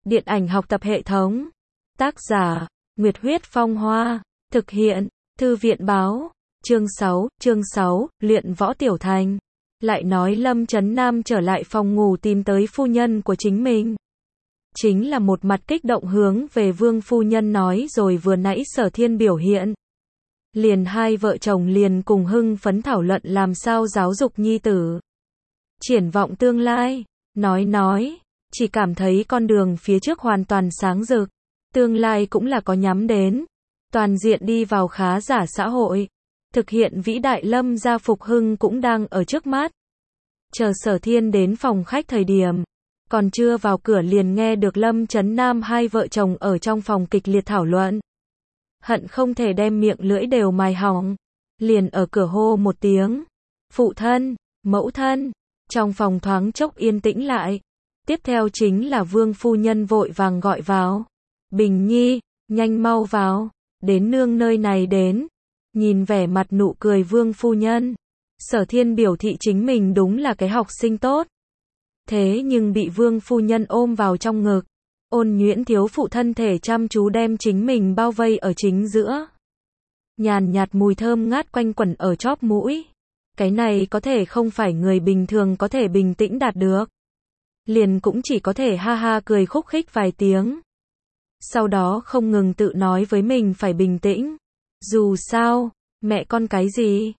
Điện ảnh học tập hệ thống. Tác giả, Nguyệt Huyết Phong Hoa. Thực hiện, Thư viện Báo. Chương 6, luyện võ tiểu thành. Lại nói Lâm Chấn Nam trở lại phòng ngủ tìm tới phu nhân của chính mình. Chính là một mặt kích động hướng về Vương phu nhân nói rồi vừa nãy Sở Thiên biểu hiện. Liền hai vợ chồng liền cùng hưng phấn thảo luận làm sao giáo dục nhi tử. Triển vọng tương lai, nói, chỉ cảm thấy con đường phía trước hoàn toàn sáng rực, tương lai cũng là có nhắm đến, toàn diện đi vào khá giả xã hội, thực hiện vĩ đại Lâm gia phục hưng cũng đang ở trước mắt. Chờ Sở Thiên đến phòng khách thời điểm, còn chưa vào cửa liền nghe được Lâm Chấn Nam hai vợ chồng ở trong phòng kịch liệt thảo luận. Hận không thể đem miệng lưỡi đều mài hỏng, liền ở cửa hô một tiếng, phụ thân, mẫu thân, trong phòng thoáng chốc yên tĩnh lại. Tiếp theo chính là Vương phu nhân vội vàng gọi vào, Bình Nhi, nhanh mau vào, đến nương nơi này đến. Nhìn vẻ mặt nụ cười Vương phu nhân, Sở Thiên biểu thị chính mình đúng là cái học sinh tốt. Thế nhưng bị Vương phu nhân ôm vào trong ngực, ôn nhuyễn thiếu phụ thân thể chăm chú đem chính mình bao vây ở chính giữa. Nhàn nhạt mùi thơm ngát quanh quẩn ở chóp mũi. Cái này có thể không phải người bình thường có thể bình tĩnh đạt được. Liền cũng chỉ có thể ha ha cười khúc khích vài tiếng. Sau đó không ngừng tự nói với mình phải bình tĩnh. Dù sao, mẹ con cái gì?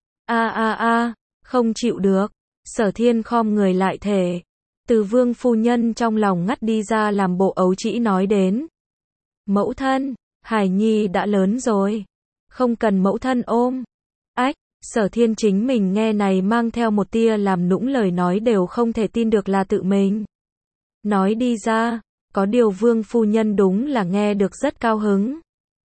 Không chịu được. Sở Thiên khom người lại thể. Từ Vương phu nhân trong lòng ngắt đi ra làm bộ ấu trĩ nói đến. Mẫu thân, Hải Nhi đã lớn rồi. Không cần mẫu thân ôm. Ách, Sở Thiên chính mình nghe này mang theo một tia làm nũng lời nói đều không thể tin được là tự mình nói đi ra, có điều Vương phu nhân đúng là nghe được rất cao hứng.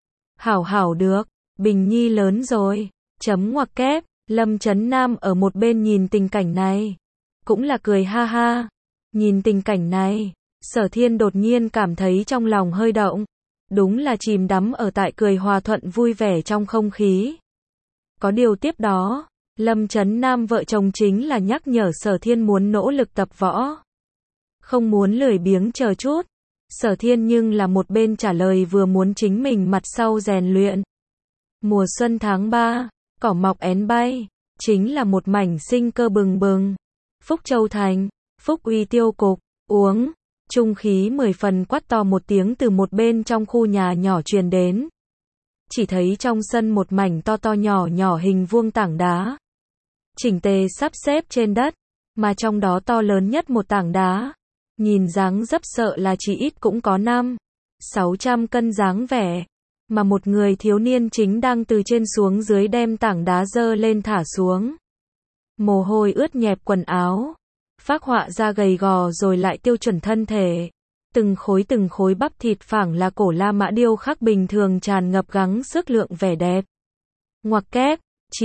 Hảo được, Bình Nhi lớn rồi, chấm ngoặc kép, Lâm Chấn Nam ở một bên nhìn tình cảnh này, cũng là cười ha ha. Nhìn tình cảnh này, Sở Thiên đột nhiên cảm thấy trong lòng hơi động, đúng là chìm đắm ở tại cười hòa thuận vui vẻ trong không khí. Có điều tiếp đó, Lâm Chấn Nam vợ chồng chính là nhắc nhở Sở Thiên muốn nỗ lực tập võ. Không muốn lười biếng chờ chút. Sở Thiên nhưng là một bên trả lời vừa muốn chính mình mặt sau rèn luyện. Mùa xuân tháng 3, cỏ mọc én bay, chính là một mảnh sinh cơ bừng bừng. Phúc Châu Thành, Phúc Uy tiêu cục, uống, trung khí 10 phần quát to một tiếng từ một bên trong khu nhà nhỏ truyền đến. Chỉ thấy trong sân một mảnh to nhỏ hình vuông tảng đá. Chỉnh tề sắp xếp trên đất, mà trong đó to lớn nhất một tảng đá. Nhìn dáng dấp sợ là chỉ ít cũng có 500-600 cân dáng vẻ. Mà một người thiếu niên chính đang từ trên xuống dưới đem tảng đá dơ lên thả xuống. Mồ hôi ướt nhẹp quần áo. Phác họa ra gầy gò rồi lại tiêu chuẩn thân thể. Từng khối bắp thịt phảng là cổ La Mã điêu khắc bình thường tràn ngập gắng sức lượng vẻ đẹp. Ngoặc kép,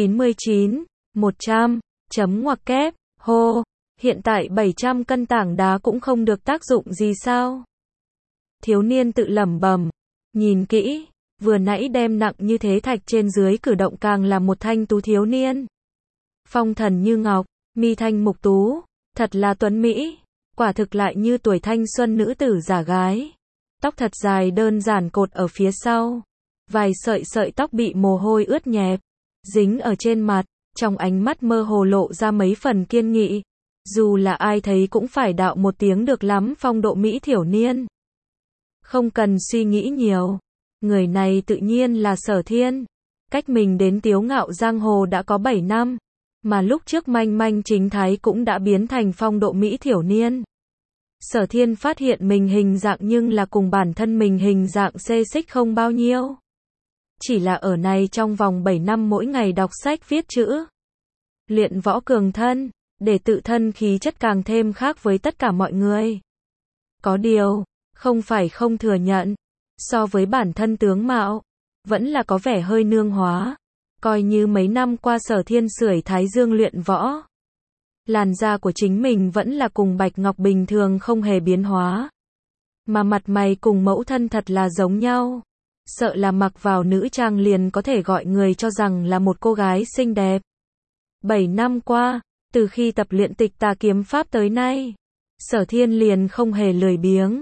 99, 100, chấm ngoặc kép, hô, hiện tại 700 cân tảng đá cũng không được tác dụng gì sao? Thiếu niên tự lẩm bẩm, nhìn kỹ, vừa nãy đem nặng như thế thạch trên dưới cử động càng là một thanh tú thiếu niên. Phong thần như ngọc, mi thanh mục tú, thật là tuấn mỹ. Quả thực lại như tuổi thanh xuân nữ tử giả gái. Tóc thật dài đơn giản cột ở phía sau. Vài sợi tóc bị mồ hôi ướt nhẹp, dính ở trên mặt, trong ánh mắt mơ hồ lộ ra mấy phần kiên nghị. Dù là ai thấy cũng phải đạo một tiếng được lắm phong độ mỹ thiểu niên. Không cần suy nghĩ nhiều. Người này tự nhiên là Sở Thiên. Cách mình đến Tiếu Ngạo Giang Hồ đã có 7 năm. Mà lúc trước manh manh chính thái cũng đã biến thành phong độ mỹ thiểu niên. Sở Thiên phát hiện mình hình dạng nhưng là cùng bản thân mình hình dạng xê xích không bao nhiêu. Chỉ là ở này trong vòng 7 năm mỗi ngày đọc sách viết chữ. Luyện võ cường thân, để tự thân khí chất càng thêm khác với tất cả mọi người. Có điều, không phải không thừa nhận, so với bản thân tướng mạo, vẫn là có vẻ hơi nương hóa. Coi như mấy năm qua Sở Thiên sưởi thái dương luyện võ. Làn da của chính mình vẫn là cùng bạch ngọc bình thường không hề biến hóa. Mà mặt mày cùng mẫu thân thật là giống nhau. Sợ là mặc vào nữ trang liền có thể gọi người cho rằng là một cô gái xinh đẹp. 7 năm qua, từ khi tập luyện Tịch Tà kiếm pháp tới nay, Sở Thiên liền không hề lười biếng.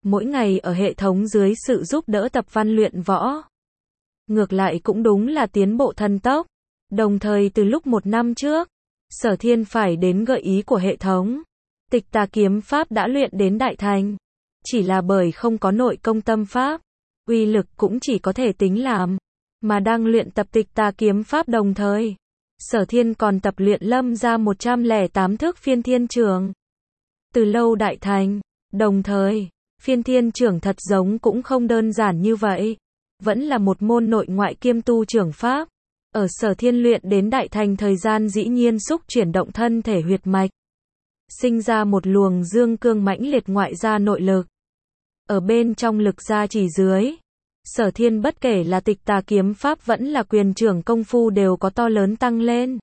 mỗi ngày ở hệ thống dưới sự giúp đỡ tập văn luyện võ. Ngược lại cũng đúng là tiến bộ thần tốc. Đồng thời từ lúc 1 năm trước, Sở Thiên phải đến gợi ý của hệ thống. Tịch Tà kiếm pháp đã luyện đến đại thành. Chỉ là bởi không có nội công tâm pháp, uy lực cũng chỉ có thể tính làm. Mà đang luyện tập Tịch Tà kiếm pháp đồng thời, Sở Thiên còn tập luyện Lâm gia 108 thức phiên thiên trường. Từ lâu đại thành, đồng thời, phiên thiên trưởng thật giống cũng không đơn giản như vậy. Vẫn là một môn nội ngoại kiêm tu trưởng pháp. Ở Sở Thiên luyện đến đại thành thời gian dĩ nhiên xúc chuyển động thân thể huyệt mạch. Sinh ra một luồng dương cương mãnh liệt ngoại gia nội lực. Ở bên trong lực gia chỉ dưới, Sở Thiên bất kể là Tịch Tà kiếm pháp vẫn là quyền trưởng công phu đều có to lớn tăng lên.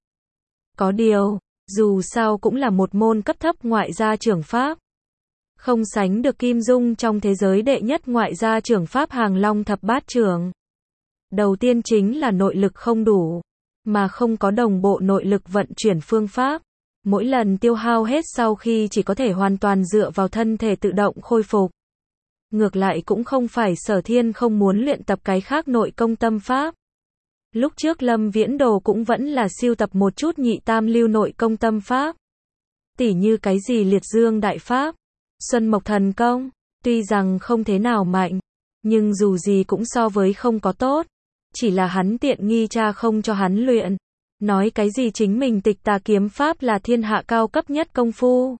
Có điều, dù sao cũng là một môn cấp thấp ngoại gia trưởng pháp. Không sánh được Kim Dung trong thế giới đệ nhất ngoại gia trưởng pháp Hàng Long thập bát trưởng. Đầu tiên chính là nội lực không đủ, mà không có đồng bộ nội lực vận chuyển phương pháp. Mỗi lần tiêu hao hết sau khi chỉ có thể hoàn toàn dựa vào thân thể tự động khôi phục. Ngược lại cũng không phải Sở Thiên không muốn luyện tập cái khác nội công tâm pháp. Lúc trước Lâm Viễn Đồ cũng vẫn là siêu tập một chút nhị tam lưu nội công tâm pháp. Tỉ như cái gì Liệt Dương Đại Pháp, Xuân Mộc Thần Công, tuy rằng không thế nào mạnh, nhưng dù gì cũng so với không có tốt. Chỉ là hắn tiện nghi cha không cho hắn luyện. Nói cái gì chính mình Tịch Tà kiếm pháp là thiên hạ cao cấp nhất công phu.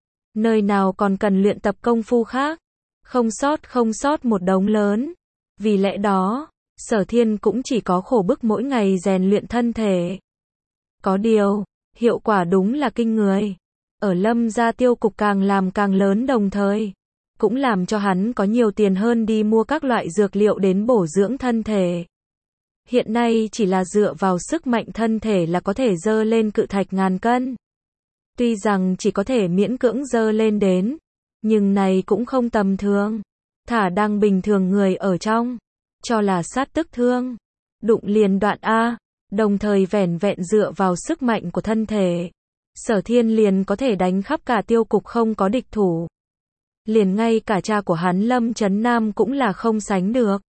Nơi nào còn cần luyện tập công phu khác. Không sót một đống lớn. Vì lẽ đó, Sở Thiên cũng chỉ có khổ bức mỗi ngày rèn luyện thân thể. Có điều, hiệu quả đúng là kinh người. Ở Lâm gia tiêu cục càng làm càng lớn đồng thời, cũng làm cho hắn có nhiều tiền hơn đi mua các loại dược liệu đến bổ dưỡng thân thể. Hiện nay chỉ là dựa vào sức mạnh thân thể là có thể dơ lên cự thạch ngàn cân. Tuy rằng chỉ có thể miễn cưỡng dơ lên đến, nhưng này cũng không tầm thường. Thả đang bình thường người ở trong, cho là sát tức thương, đụng liền đoạn A, đồng thời vẻn vẹn dựa vào sức mạnh của thân thể. Sở Thiên liền có thể đánh khắp cả tiêu cục không có địch thủ. Liền ngay cả cha của hắn Lâm Chấn Nam cũng là không sánh được.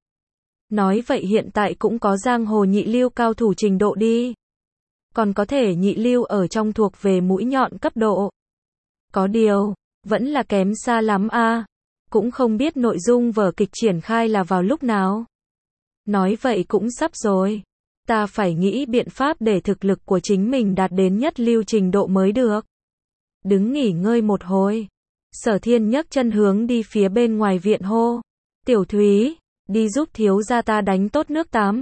Nói vậy hiện tại cũng có giang hồ nhị lưu cao thủ trình độ đi. Còn có thể nhị lưu ở trong thuộc về mũi nhọn cấp độ. Có điều, vẫn là kém xa lắm a. Cũng không biết nội dung vở kịch triển khai là vào lúc nào. Nói vậy cũng sắp rồi. Ta phải nghĩ biện pháp để thực lực của chính mình đạt đến nhất lưu trình độ mới được. Đứng nghỉ ngơi một hồi. Sở Thiên nhấc chân hướng đi phía bên ngoài viện hô. Tiểu Thúy, đi giúp thiếu gia ta đánh tốt nước tắm.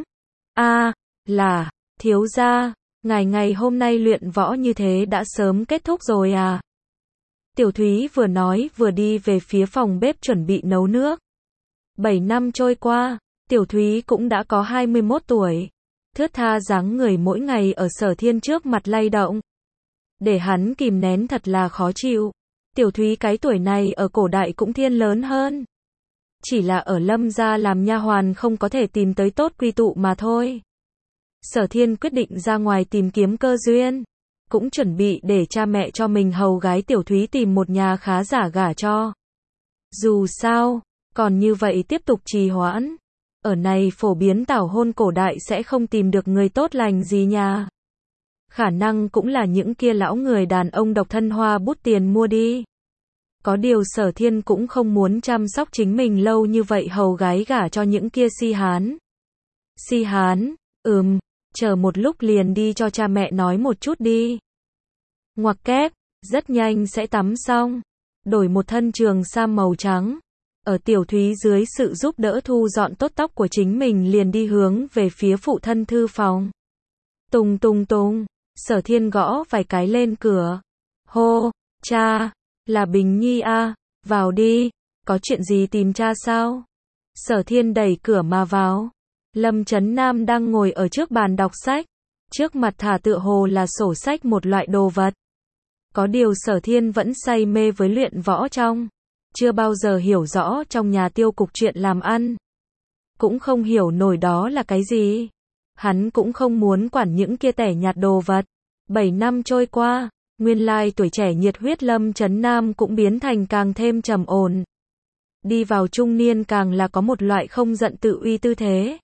Là, thiếu gia, ngày hôm nay luyện võ như thế đã sớm kết thúc rồi à? Tiểu Thúy vừa nói vừa đi về phía phòng bếp chuẩn bị nấu nước. 7 năm trôi qua, Tiểu Thúy cũng đã có 21 tuổi. Thướt tha dáng người mỗi ngày ở Sở Thiên trước mặt lay động. Để hắn kìm nén thật là khó chịu. Tiểu Thúy cái tuổi này ở cổ đại cũng thiên lớn hơn. Chỉ là ở Lâm gia làm nha hoàn không có thể tìm tới tốt quy tụ mà thôi. Sở Thiên quyết định ra ngoài tìm kiếm cơ duyên. Cũng chuẩn bị để cha mẹ cho mình hầu gái Tiểu Thúy tìm một nhà khá giả gả cho. Dù sao, còn như vậy tiếp tục trì hoãn. Ở này phổ biến tảo hôn cổ đại sẽ không tìm được người tốt lành gì nha. Khả năng cũng là những kia lão người đàn ông độc thân hoa bút tiền mua đi. Có điều Sở Thiên cũng không muốn chăm sóc chính mình lâu như vậy hầu gái gả cho những kia si hán. Si hán, chờ một lúc liền đi cho cha mẹ nói một chút đi. Ngoặc kép, rất nhanh sẽ tắm xong. Đổi một thân trường sam màu trắng. Ở Tiểu Thúy dưới sự giúp đỡ thu dọn tốt tóc của chính mình liền đi hướng về phía phụ thân thư phòng. Tùng tùng tùng, Sở Thiên gõ vài cái lên cửa. Hô, cha, là Bình Nhi à, vào đi, có chuyện gì tìm cha sao? Sở Thiên đẩy cửa mà vào. Lâm Chấn Nam đang ngồi ở trước bàn đọc sách. Trước mặt thả tựa hồ là sổ sách một loại đồ vật. Có điều Sở Thiên vẫn say mê với luyện võ trong. Chưa bao giờ hiểu rõ trong nhà tiêu cục chuyện làm ăn. Cũng không hiểu nổi đó là cái gì. Hắn cũng không muốn quản những kia tẻ nhạt đồ vật. 7 năm trôi qua, nguyên lai tuổi trẻ nhiệt huyết Lâm Chấn Nam cũng biến thành càng thêm trầm ổn. đi vào trung niên càng là có một loại không giận tự uy tư thế.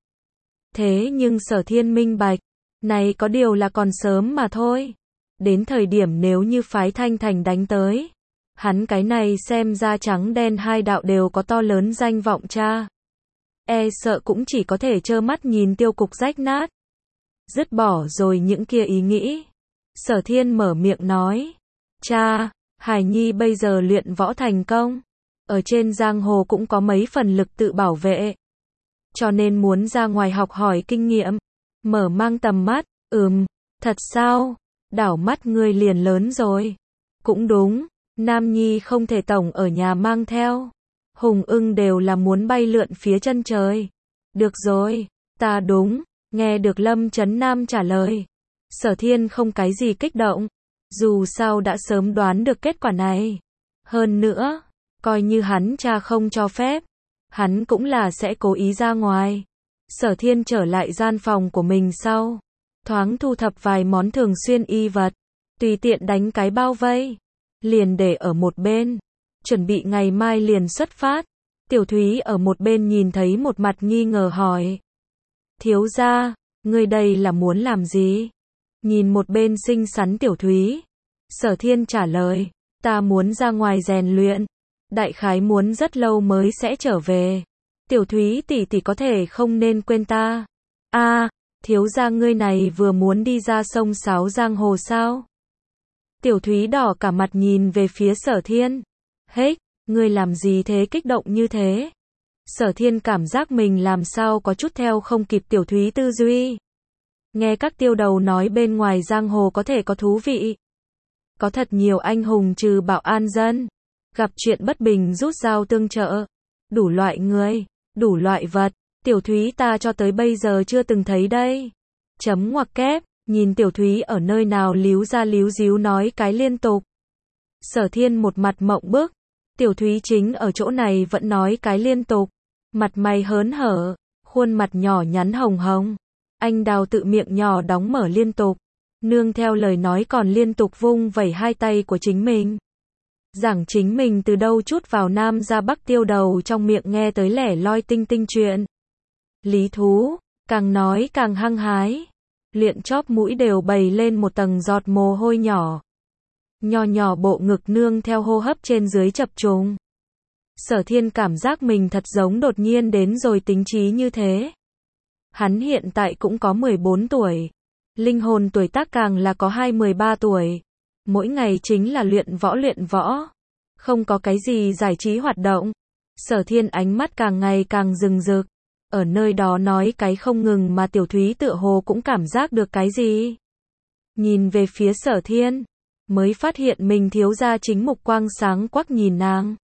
Thế nhưng Sở Thiên minh bạch, này có điều là còn sớm mà thôi. Đến thời điểm nếu như phái Thanh Thành đánh tới, hắn cái này xem ra trắng đen hai đạo đều có to lớn danh vọng cha. E sợ cũng chỉ có thể trơ mắt nhìn tiêu cục rách nát. Dứt bỏ rồi những kia ý nghĩ. Sở Thiên mở miệng nói, cha, Hải Nhi bây giờ luyện võ thành công. Ở trên giang hồ cũng có mấy phần lực tự bảo vệ. Cho nên muốn ra ngoài học hỏi kinh nghiệm. Mở mang tầm mắt, thật sao? Đảo mắt ngươi liền lớn rồi. Cũng đúng, Nam Nhi không thể tổng ở nhà mang theo. Hùng ưng đều là muốn bay lượn phía chân trời. Được rồi, ta đúng, nghe được Lâm Chấn Nam trả lời. Sở Thiên không cái gì kích động. Dù sao đã sớm đoán được kết quả này. Hơn nữa, coi như hắn cha không cho phép, hắn cũng là sẽ cố ý ra ngoài. Sở Thiên trở lại gian phòng của mình sau, thoáng thu thập vài món thường xuyên y vật, tùy tiện đánh cái bao vây, liền để ở một bên, chuẩn bị ngày mai liền xuất phát. Tiểu Thúy ở một bên nhìn thấy một mặt nghi ngờ hỏi, thiếu gia, ngươi đây là muốn làm gì? Nhìn một bên xinh xắn Tiểu Thúy, Sở Thiên trả lời, ta muốn ra ngoài rèn luyện, đại khái muốn rất lâu mới sẽ trở về. Tiểu Thúy tỷ tỷ có thể không nên quên ta. Thiếu gia ngươi này vừa muốn đi ra sông sáo giang hồ sao? Tiểu Thúy đỏ cả mặt nhìn về phía Sở Thiên. Hếch, ngươi làm gì thế, kích động như thế? Sở Thiên cảm giác mình làm sao có chút theo không kịp Tiểu Thúy tư duy. Nghe các tiêu đầu nói bên ngoài giang hồ có thể có thú vị. Có thật nhiều anh hùng trừ bạo an dân. Gặp chuyện bất bình rút dao tương trợ. Đủ loại người, đủ loại vật. Tiểu Thúy ta cho tới bây giờ chưa từng thấy đây. Chấm ngoặc kép, nhìn Tiểu Thúy ở nơi nào líu ra líu díu nói cái liên tục. Sở Thiên một mặt mộng bức. Tiểu Thúy chính ở chỗ này vẫn nói cái liên tục. Mặt mày hớn hở, khuôn mặt nhỏ nhắn hồng hồng. Anh đào tự miệng nhỏ đóng mở liên tục. Nương theo lời nói còn liên tục vung vẩy hai tay của chính mình. Giảng chính mình từ đâu chút vào Nam ra Bắc tiêu đầu trong miệng nghe tới lẻ loi tinh tinh chuyện. Lý thú, càng nói càng hăng hái. Luyện chóp mũi đều bày lên một tầng giọt mồ hôi nhỏ. Nho nhỏ bộ ngực nương theo hô hấp trên dưới chập trùng. Sở Thiên cảm giác mình thật giống đột nhiên đến rồi tính trí như thế. Hắn hiện tại cũng có 14 tuổi. Linh hồn tuổi tác càng là có 23 tuổi. Mỗi ngày chính là luyện võ. Không có cái gì giải trí hoạt động. Sở Thiên ánh mắt càng ngày càng rừng rực. Ở nơi đó nói cái không ngừng mà Tiểu Thúy tựa hồ cũng cảm giác được cái gì. Nhìn về phía Sở Thiên, mới phát hiện mình thiếu gia chính mục quang sáng quắc nhìn nàng.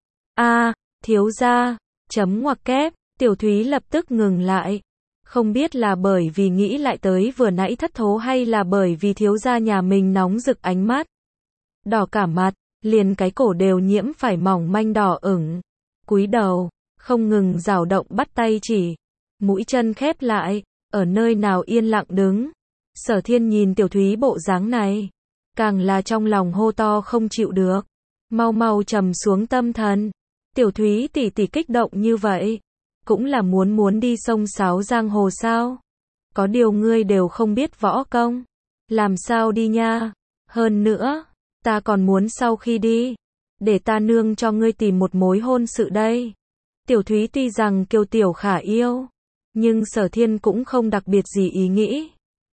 Thiếu gia, chấm ngoặc kép, Tiểu Thúy lập tức ngừng lại. Không biết là bởi vì nghĩ lại tới vừa nãy thất thố hay là bởi vì thiếu gia nhà mình nóng rực ánh mắt. Đỏ cả mặt, liền cái cổ đều nhiễm phải mỏng manh đỏ ửng. Cúi đầu, không ngừng dao động bắt tay chỉ. Mũi chân khép lại, ở nơi nào yên lặng đứng. Sở Thiên nhìn Tiểu Thúy bộ dáng này, càng là trong lòng hô to không chịu được. Mau mau trầm xuống tâm thần. Tiểu Thúy tỷ tỷ kích động như vậy, cũng là muốn đi sông sáo giang hồ sao? Có điều ngươi đều không biết võ công, làm sao đi nha? Hơn nữa, ta còn muốn sau khi đi, để ta nương cho ngươi tìm một mối hôn sự đây. Tiểu Thúy tuy rằng kiêu tiểu khả yêu, nhưng Sở Thiên cũng không đặc biệt gì ý nghĩ.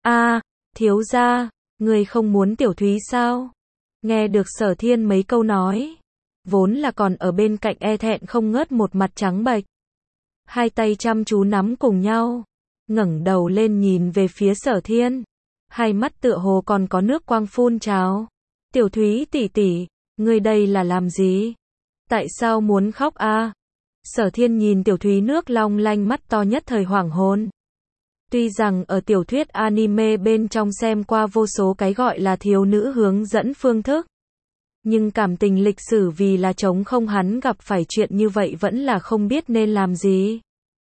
Thiếu gia, ngươi không muốn Tiểu Thúy sao? Nghe được Sở Thiên mấy câu nói, vốn là còn ở bên cạnh e thẹn không ngớt một mặt trắng bệch. Hai tay chăm chú nắm cùng nhau, ngẩng đầu lên nhìn về phía Sở Thiên. Hai mắt tựa hồ còn có nước quang phun trào. Tiểu Thúy tỷ tỷ, ngươi đây là làm gì? Tại sao muốn khóc Sở Thiên nhìn Tiểu Thúy nước long lanh mắt to nhất thời hoảng hồn. Tuy rằng ở tiểu thuyết anime bên trong xem qua vô số cái gọi là thiếu nữ hướng dẫn phương thức, nhưng cảm tình lịch sử vì là trống không, hắn gặp phải chuyện như vậy vẫn là không biết nên làm gì.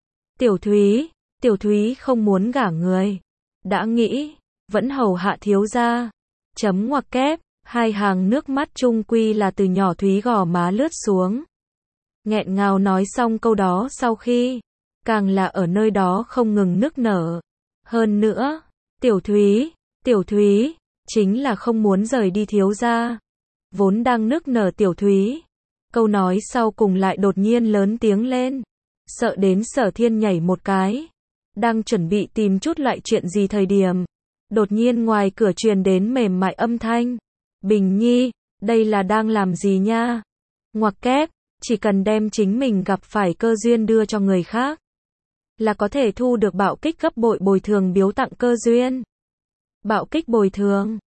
Tiểu Thúy không muốn gả người. Đã nghĩ, vẫn hầu hạ thiếu gia. Chấm ngoặc kép, hai hàng nước mắt chung quy là từ nhỏ Thúy gò má lướt xuống. nghẹn ngào nói xong câu đó sau khi, càng là ở nơi đó không ngừng nức nở. Hơn nữa, Tiểu Thúy, chính là không muốn rời đi thiếu gia. Vốn đang nức nở Tiểu Thúy, câu nói sau cùng lại đột nhiên lớn tiếng lên, sợ đến Sở Thiên nhảy một cái. Đang chuẩn bị tìm chút loại chuyện gì thời điểm, đột nhiên ngoài cửa truyền đến mềm mại âm thanh. Bình Nhi, đây là đang làm gì nha? Ngoặc kép, chỉ cần đem chính mình gặp phải cơ duyên đưa cho người khác, là có thể thu được bạo kích gấp bội bồi thường biếu tặng cơ duyên. Bạo kích bồi thường.